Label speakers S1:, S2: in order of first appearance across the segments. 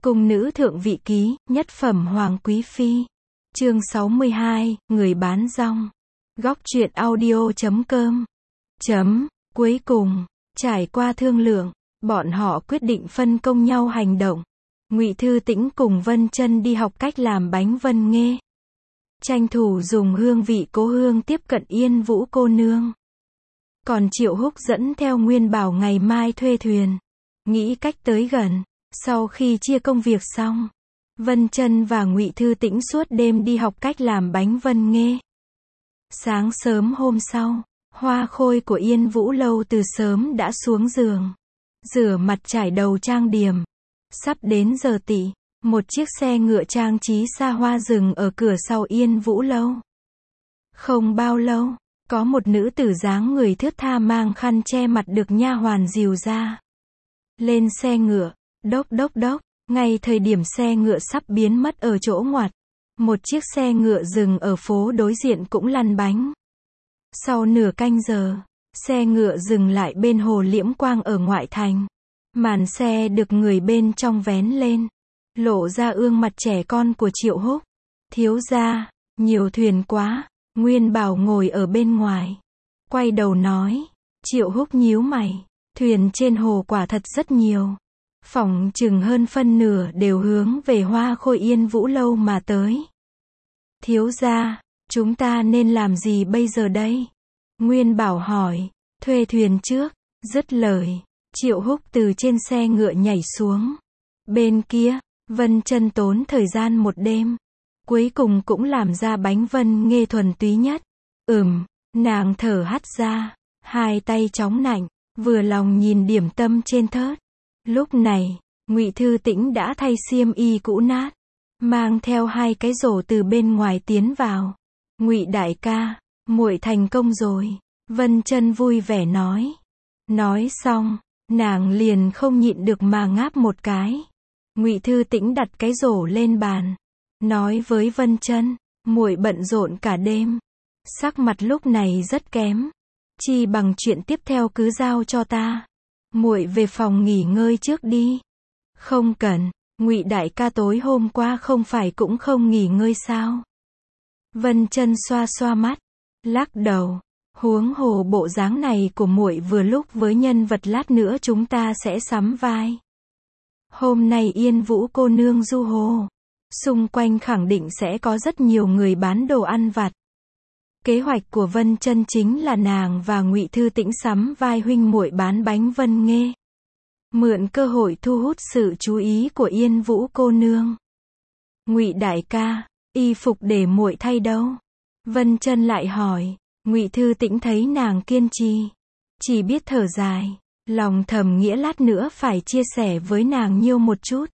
S1: Cung nữ thượng vị ký, nhất phẩm hoàng quý phi. Chương 62, người bán rong. Góc truyện audio.com. Cuối cùng, trải qua thương lượng, bọn họ quyết định phân công nhau hành động. Ngụy Thư Tĩnh cùng Vân Chân đi học cách làm bánh vân nghê. Tranh thủ dùng hương vị cố hương tiếp cận Yên Vũ cô nương. Còn Triệu Húc dẫn theo Nguyên Bảo ngày mai thuê thuyền, nghĩ cách tới gần. Sau khi chia công việc xong, Vân Chân và Ngụy Thư Tĩnh suốt đêm đi học cách làm bánh vân nghê. Sáng sớm hôm sau, Hoa Khôi của Yên Vũ lâu từ sớm đã xuống giường, rửa mặt trải đầu trang điểm. Sắp đến giờ tị, một chiếc xe ngựa trang trí xa hoa dừng ở cửa sau Yên Vũ lâu. Không bao lâu, có một nữ tử dáng người thướt tha mang khăn che mặt được nha hoàn dìu ra. Lên xe ngựa, đốc đốc đốc, ngay thời điểm xe ngựa sắp biến mất ở chỗ ngoặt, một chiếc xe ngựa dừng ở phố đối diện cũng lăn bánh. Sau nửa canh giờ, xe ngựa dừng lại bên hồ Liễm Quang ở ngoại thành. Màn xe được người bên trong vén lên, lộ ra ương mặt trẻ con của Triệu Húc. Thiếu gia, nhiều thuyền quá. Nguyên Bảo ngồi ở bên ngoài, quay đầu nói. Triệu Húc nhíu mày, thuyền trên hồ quả thật rất nhiều. Phỏng chừng hơn phân nửa đều hướng về Hoa Khôi Yên Vũ lâu mà tới. Thiếu gia, chúng ta nên làm gì bây giờ đây? Nguyên Bảo hỏi. Thuê thuyền trước. Dứt lời, Triệu Húc từ trên xe ngựa nhảy xuống. Bên kia, Vân Chân tốn thời gian một đêm, cuối cùng cũng làm ra bánh vân nghê thuần túy nhất. Nàng thở hắt ra, hai tay chóng nạnh, vừa lòng nhìn điểm tâm trên thớt. Lúc này, Ngụy Thư Tĩnh đã thay xiêm y cũ nát, mang theo hai cái rổ từ bên ngoài tiến vào. Ngụy đại ca, muội thành công rồi. Vân Chân vui vẻ nói. Nói xong, nàng liền không nhịn được mà ngáp một cái. Ngụy Thư Tĩnh đặt cái rổ lên bàn, nói với Vân Chân, muội bận rộn cả đêm, sắc mặt lúc này rất kém, chi bằng chuyện tiếp theo cứ giao cho ta. Muội về phòng nghỉ ngơi trước đi. Không cần, Ngụy đại ca tối hôm qua không phải cũng không nghỉ ngơi sao? Vân Chân xoa xoa mắt, lắc đầu. Huống hồ bộ dáng này của muội vừa lúc với nhân vật lát nữa chúng ta sẽ sắm vai. Hôm nay Yên Vũ cô nương du hồ, xung quanh khẳng định sẽ có rất nhiều người bán đồ ăn vặt. Kế hoạch của Vân Chân chính là nàng và Ngụy Thư Tĩnh sắm vai huynh muội bán bánh vân nghê, mượn cơ hội thu hút sự chú ý của Yên Vũ cô nương. Ngụy đại ca, y phục để muội thay đâu? Vân Chân lại hỏi. Ngụy Thư Tĩnh thấy nàng kiên trì, chỉ biết thở dài, lòng thầm nghĩa lát nữa phải chia sẻ với nàng nhiêu một chút.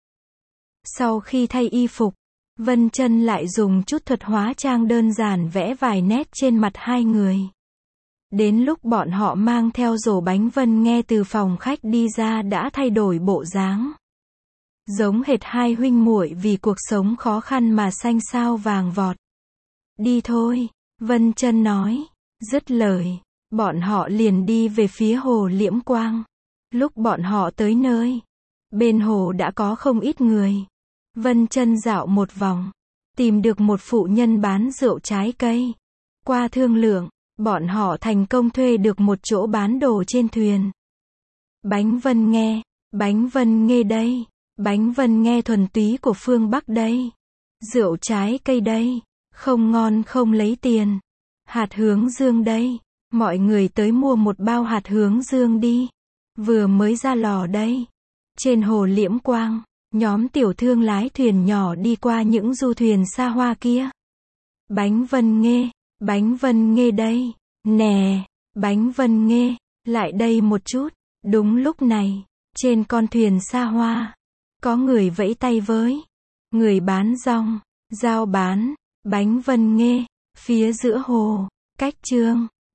S1: Sau khi thay y phục, Vân Chân lại dùng chút thuật hóa trang đơn giản vẽ vài nét trên mặt hai người. Đến lúc bọn họ mang theo rổ bánh vân nghê từ phòng khách đi ra đã thay đổi bộ dáng. Giống hệt hai huynh muội vì cuộc sống khó khăn mà xanh xao vàng vọt. Đi thôi, Vân Chân nói. Dứt lời, bọn họ liền đi về phía hồ Liễm Quang. Lúc bọn họ tới nơi, bên hồ đã có không ít người. Vân Chân dạo một vòng, tìm được một phụ nhân bán rượu trái cây. Qua thương lượng, bọn họ thành công thuê được một chỗ bán đồ trên thuyền. Bánh vân nghê đây, bánh vân nghê thuần túy của phương Bắc đây. Rượu trái cây đây, không ngon không lấy tiền. Hạt hướng dương đây, mọi người tới mua một bao hạt hướng dương đi. Vừa mới ra lò đây. Trên hồ Liễm Quang, nhóm tiểu thương lái thuyền nhỏ đi qua những du thuyền xa hoa kia. Bánh vân nghê đây. Nè, bánh vân nghê, lại đây một chút. Đúng lúc này, trên con thuyền xa hoa, có người vẫy tay với người bán rong, giao bán bánh vân nghê. Phía giữa hồ, cách chương